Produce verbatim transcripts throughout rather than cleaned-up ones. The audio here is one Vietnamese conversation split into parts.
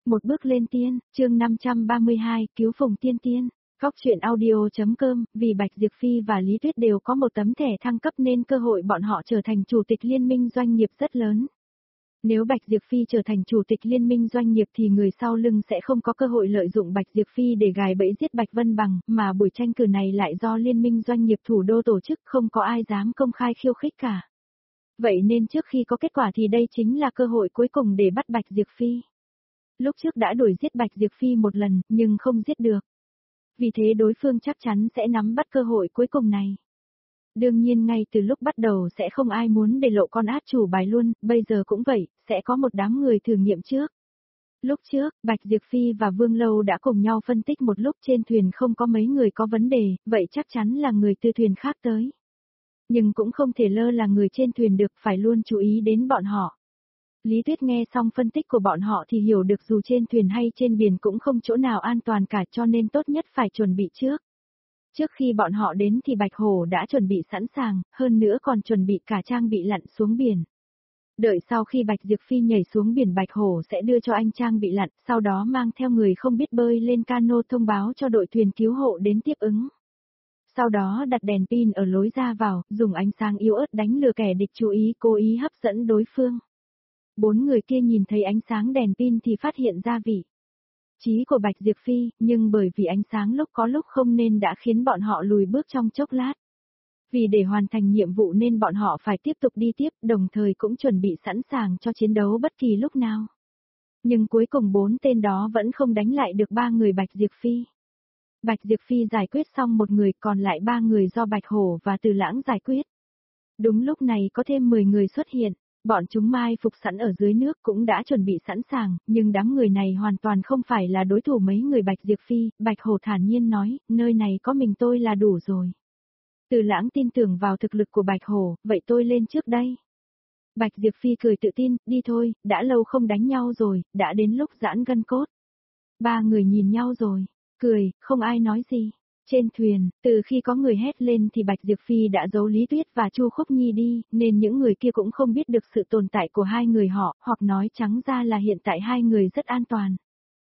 Một bước lên tiên, chương năm trăm ba mươi hai, cứu Phùng Tiên Tiên. Góc truyện audio.com, vì Bạch Diệp Phi và Lý Tuyết đều có một tấm thẻ thăng cấp nên cơ hội bọn họ trở thành chủ tịch liên minh doanh nghiệp rất lớn. Nếu Bạch Diệp Phi trở thành chủ tịch liên minh doanh nghiệp thì người sau lưng sẽ không có cơ hội lợi dụng Bạch Diệp Phi để gài bẫy giết Bạch Vân Bằng, mà buổi tranh cử này lại do liên minh doanh nghiệp thủ đô tổ chức, không có ai dám công khai khiêu khích cả. Vậy nên trước khi có kết quả thì đây chính là cơ hội cuối cùng để bắt Bạch Diệp Phi. Lúc trước đã đuổi giết Bạch Diệp Phi một lần, nhưng không giết được. Vì thế đối phương chắc chắn sẽ nắm bắt cơ hội cuối cùng này. Đương nhiên ngay từ lúc bắt đầu sẽ không ai muốn để lộ con át chủ bài luôn, bây giờ cũng vậy, sẽ có một đám người thử nghiệm trước. Lúc trước, Bạch Diệp Phi và Vương Lâu đã cùng nhau phân tích một lúc trên thuyền không có mấy người có vấn đề, vậy chắc chắn là người từ thuyền khác tới. Nhưng cũng không thể lơ là người trên thuyền được, phải luôn chú ý đến bọn họ. Lý Tuyết nghe xong phân tích của bọn họ thì hiểu được dù trên thuyền hay trên biển cũng không chỗ nào an toàn cả, cho nên tốt nhất phải chuẩn bị trước. Trước khi bọn họ đến thì Bạch Hổ đã chuẩn bị sẵn sàng, hơn nữa còn chuẩn bị cả trang bị lặn xuống biển. Đợi sau khi Bạch Diệp Phi nhảy xuống biển, Bạch Hổ sẽ đưa cho anh trang bị lặn, sau đó mang theo người không biết bơi lên cano thông báo cho đội thuyền cứu hộ đến tiếp ứng. Sau đó đặt đèn pin ở lối ra vào, dùng ánh sáng yếu ớt đánh lừa kẻ địch chú ý, cố ý hấp dẫn đối phương. Bốn người kia nhìn thấy ánh sáng đèn pin thì phát hiện ra vị trí của Bạch Diệp Phi, nhưng bởi vì ánh sáng lúc có lúc không nên đã khiến bọn họ lùi bước trong chốc lát. Vì để hoàn thành nhiệm vụ nên bọn họ phải tiếp tục đi tiếp, đồng thời cũng chuẩn bị sẵn sàng cho chiến đấu bất kỳ lúc nào. Nhưng cuối cùng bốn tên đó vẫn không đánh lại được ba người Bạch Diệp Phi. Bạch Diệp Phi giải quyết xong một người, còn lại ba người do Bạch Hổ và Từ Lãng giải quyết. Đúng lúc này có thêm mười người xuất hiện. Bọn chúng mai phục sẵn ở dưới nước cũng đã chuẩn bị sẵn sàng, nhưng đám người này hoàn toàn không phải là đối thủ mấy người Bạch Diệp Phi. Bạch Hổ thản nhiên nói, nơi này có mình tôi là đủ rồi. Từ Lãng tin tưởng vào thực lực của Bạch Hổ, vậy tôi lên trước đây. Bạch Diệp Phi cười tự tin, đi thôi, đã lâu không đánh nhau rồi, đã đến lúc giãn gân cốt. Ba người nhìn nhau rồi, cười, không ai nói gì. Trên thuyền, từ khi có người hét lên thì Bạch Diệp Phi đã giấu Lý Tuyết và Chu Khúc Nhi đi, nên những người kia cũng không biết được sự tồn tại của hai người họ, hoặc nói trắng ra là hiện tại hai người rất an toàn.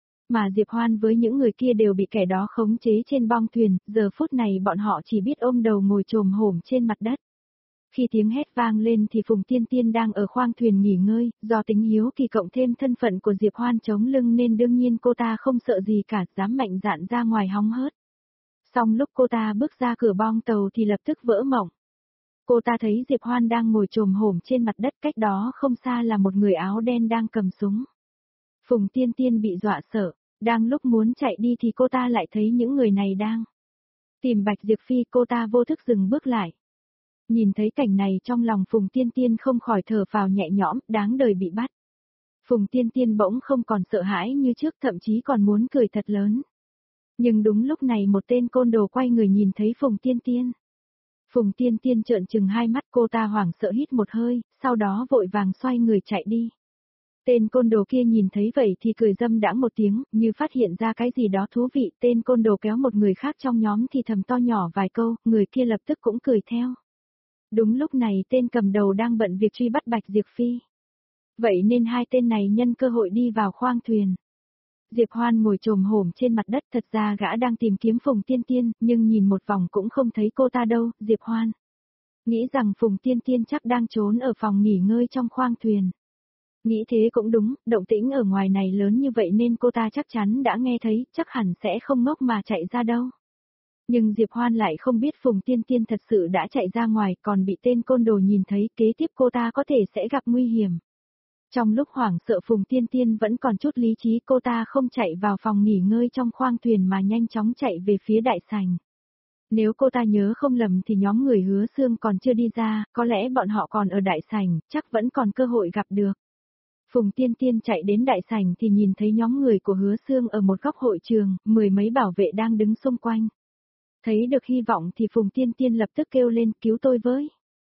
Mà Diệp Hoan với những người kia đều bị kẻ đó khống chế trên bong thuyền, giờ phút này bọn họ chỉ biết ôm đầu ngồi chồm hổm trên mặt đất. Khi tiếng hét vang lên thì Phùng Tiên Tiên đang ở khoang thuyền nghỉ ngơi, do tính hiếu kỳ cộng thêm thân phận của Diệp Hoan chống lưng nên đương nhiên cô ta không sợ gì cả, dám mạnh dạn ra ngoài hóng hớt. Xong lúc cô ta bước ra cửa bong tàu thì lập tức vỡ mộng. Cô ta thấy Diệp Hoan đang ngồi chồm hổm trên mặt đất, cách đó không xa là một người áo đen đang cầm súng. Phùng Tiên Tiên bị dọa sợ, đang lúc muốn chạy đi thì cô ta lại thấy những người này đang tìm Bạch Diệp Phi, cô ta vô thức dừng bước lại. Nhìn thấy cảnh này trong lòng Phùng Tiên Tiên không khỏi thở phào nhẹ nhõm, đáng đời bị bắt. Phùng Tiên Tiên bỗng không còn sợ hãi như trước, thậm chí còn muốn cười thật lớn. Nhưng đúng lúc này một tên côn đồ quay người nhìn thấy Phùng Tiên Tiên. Phùng Tiên Tiên trợn trừng hai mắt, cô ta hoảng sợ hít một hơi, sau đó vội vàng xoay người chạy đi. Tên côn đồ kia nhìn thấy vậy thì cười dâm đãng một tiếng, như phát hiện ra cái gì đó thú vị, tên côn đồ kéo một người khác trong nhóm thì thầm to nhỏ vài câu, người kia lập tức cũng cười theo. Đúng lúc này tên cầm đầu đang bận việc truy bắt Bạch Diệp Phi. Vậy nên hai tên này nhân cơ hội đi vào khoang thuyền. Diệp Hoan ngồi chồm hổm trên mặt đất, thật ra gã đang tìm kiếm Phùng Tiên Tiên, nhưng nhìn một vòng cũng không thấy cô ta đâu. Diệp Hoan nghĩ rằng Phùng Tiên Tiên chắc đang trốn ở phòng nghỉ ngơi trong khoang thuyền. Nghĩ thế cũng đúng, động tĩnh ở ngoài này lớn như vậy nên cô ta chắc chắn đã nghe thấy, chắc hẳn sẽ không ngốc mà chạy ra đâu. Nhưng Diệp Hoan lại không biết Phùng Tiên Tiên thật sự đã chạy ra ngoài, còn bị tên côn đồ nhìn thấy, kế tiếp cô ta có thể sẽ gặp nguy hiểm. Trong lúc hoảng sợ Phùng Tiên Tiên vẫn còn chút lý trí, cô ta không chạy vào phòng nghỉ ngơi trong khoang thuyền mà nhanh chóng chạy về phía đại sảnh. Nếu cô ta nhớ không lầm thì nhóm người Hứa Xương còn chưa đi ra, có lẽ bọn họ còn ở đại sảnh, chắc vẫn còn cơ hội gặp được. Phùng Tiên Tiên chạy đến đại sảnh thì nhìn thấy nhóm người của Hứa Xương ở một góc hội trường, mười mấy bảo vệ đang đứng xung quanh. Thấy được hy vọng thì Phùng Tiên Tiên lập tức kêu lên, cứu tôi với.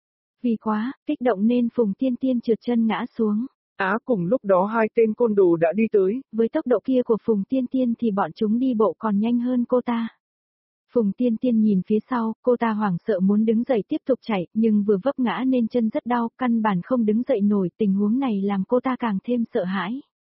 Vì quá kích động nên Phùng Tiên Tiên trượt chân ngã xuống. Á à, cùng lúc đó hai tên côn đồ đã đi tới. Với tốc độ kia của Phùng Tiên Tiên thì bọn chúng đi bộ còn nhanh hơn cô ta. Phùng Tiên Tiên nhìn phía sau, cô ta hoảng sợ muốn đứng dậy tiếp tục chạy, nhưng vừa vấp ngã nên chân rất đau, căn bản không đứng dậy nổi, tình huống này làm cô ta càng thêm sợ hãi.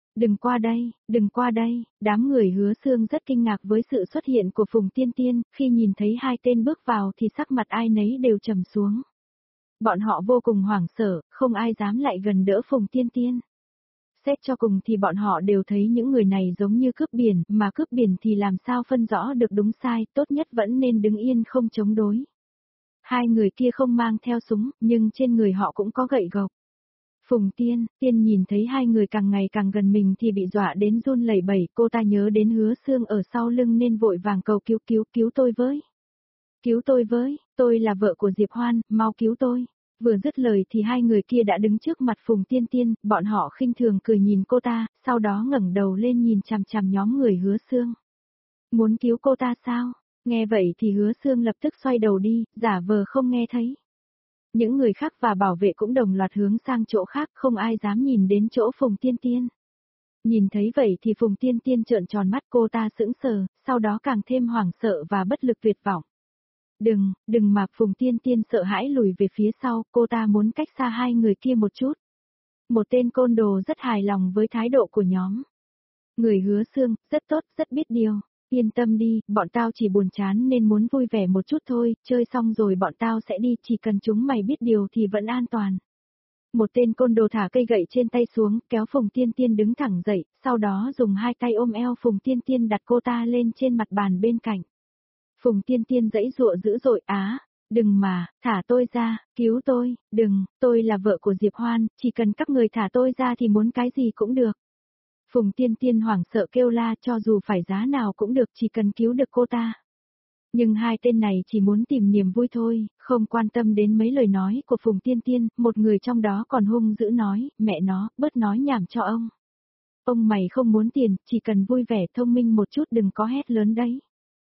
Đừng qua đây, đừng qua đây, đám người Hứa Xương rất kinh ngạc với sự xuất hiện của Phùng Tiên Tiên, khi nhìn thấy hai tên bước vào thì sắc mặt ai nấy đều trầm xuống. Bọn họ vô cùng hoảng sợ, không ai dám lại gần đỡ Phùng Tiên Tiên. Xét cho cùng thì bọn họ đều thấy những người này giống như cướp biển, mà cướp biển thì làm sao phân rõ được đúng sai, tốt nhất vẫn nên đứng yên không chống đối. Hai người kia không mang theo súng, nhưng trên người họ cũng có gậy gộc. Phùng Tiên, Tiên nhìn thấy hai người càng ngày càng gần mình thì bị dọa đến run lẩy bẩy, cô ta nhớ đến Hứa Xương ở sau lưng nên vội vàng cầu cứu cứu cứu tôi với. Cứu tôi với, tôi là vợ của Diệp Hoan, mau cứu tôi. Vừa dứt lời thì hai người kia đã đứng trước mặt Phùng Tiên Tiên, bọn họ khinh thường cười nhìn cô ta, sau đó ngẩng đầu lên nhìn chằm chằm nhóm người Hứa Xương. Muốn cứu cô ta sao? Nghe vậy thì Hứa Xương lập tức xoay đầu đi, giả vờ không nghe thấy. Những người khác và bảo vệ cũng đồng loạt hướng sang chỗ khác, không ai dám nhìn đến chỗ Phùng Tiên Tiên. Nhìn thấy vậy thì Phùng Tiên Tiên trợn tròn mắt, cô ta sững sờ, sau đó càng thêm hoảng sợ và bất lực tuyệt vọng. Đừng, đừng mà, Phùng Tiên Tiên sợ hãi lùi về phía sau, cô ta muốn cách xa hai người kia một chút. Một tên côn đồ rất hài lòng với thái độ của nhóm. Người Hứa Xương, rất tốt, rất biết điều. Yên tâm đi, bọn tao chỉ buồn chán nên muốn vui vẻ một chút thôi, chơi xong rồi bọn tao sẽ đi, chỉ cần chúng mày biết điều thì vẫn an toàn. Một tên côn đồ thả cây gậy trên tay xuống, kéo Phùng Tiên Tiên đứng thẳng dậy, sau đó dùng hai tay ôm eo Phùng Tiên Tiên đặt cô ta lên trên mặt bàn bên cạnh. Phùng Tiên Tiên giãy giụa dữ dội, á, đừng mà, thả tôi ra, cứu tôi, đừng, tôi là vợ của Diệp Hoan, chỉ cần các người thả tôi ra thì muốn cái gì cũng được. Phùng Tiên Tiên hoảng sợ kêu la, cho dù phải giá nào cũng được, chỉ cần cứu được cô ta. Nhưng hai tên này chỉ muốn tìm niềm vui thôi, không quan tâm đến mấy lời nói của Phùng Tiên Tiên, một người trong đó còn hung dữ nói, mẹ nó, bớt nói nhảm cho ông. Ông mày không muốn tiền, chỉ cần vui vẻ thông minh một chút, đừng có hét lớn đấy.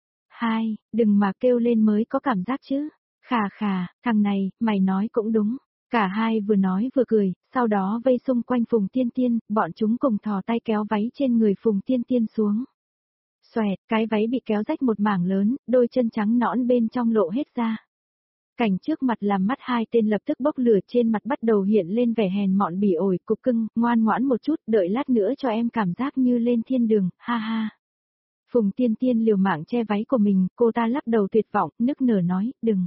Hai, đừng mà kêu lên mới có cảm giác chứ. Khà khà, thằng này, mày nói cũng đúng. Cả hai vừa nói vừa cười, sau đó vây xung quanh Phùng Tiên Tiên, bọn chúng cùng thò tay kéo váy trên người Phùng Tiên Tiên xuống. Xoẹt, cái váy bị kéo rách một mảng lớn, đôi chân trắng nõn bên trong lộ hết ra. Cảnh trước mặt làm mắt hai tên lập tức bốc lửa, trên mặt bắt đầu hiện lên vẻ hèn mọn bỉ ổi, cục cưng, ngoan ngoãn một chút, đợi lát nữa cho em cảm giác như lên thiên đường, ha ha. Phùng Tiên Tiên liều mạng che váy của mình, cô ta lắc đầu tuyệt vọng, nức nở nói, đừng.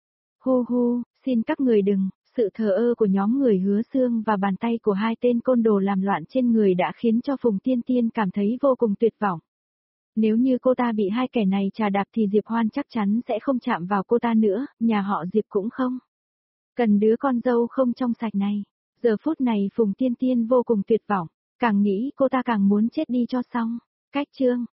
Hu hu, xin các người đừng. Sự thờ ơ của nhóm người Hứa Xương và bàn tay của hai tên côn đồ làm loạn trên người đã khiến cho Phùng Tiên Tiên cảm thấy vô cùng tuyệt vọng. Nếu như cô ta bị hai kẻ này trà đạp thì Diệp Hoan chắc chắn sẽ không chạm vào cô ta nữa, nhà họ Diệp cũng không. Cần đứa con dâu không trong sạch này. Giờ phút này Phùng Tiên Tiên vô cùng tuyệt vọng, càng nghĩ cô ta càng muốn chết đi cho xong. Cách chương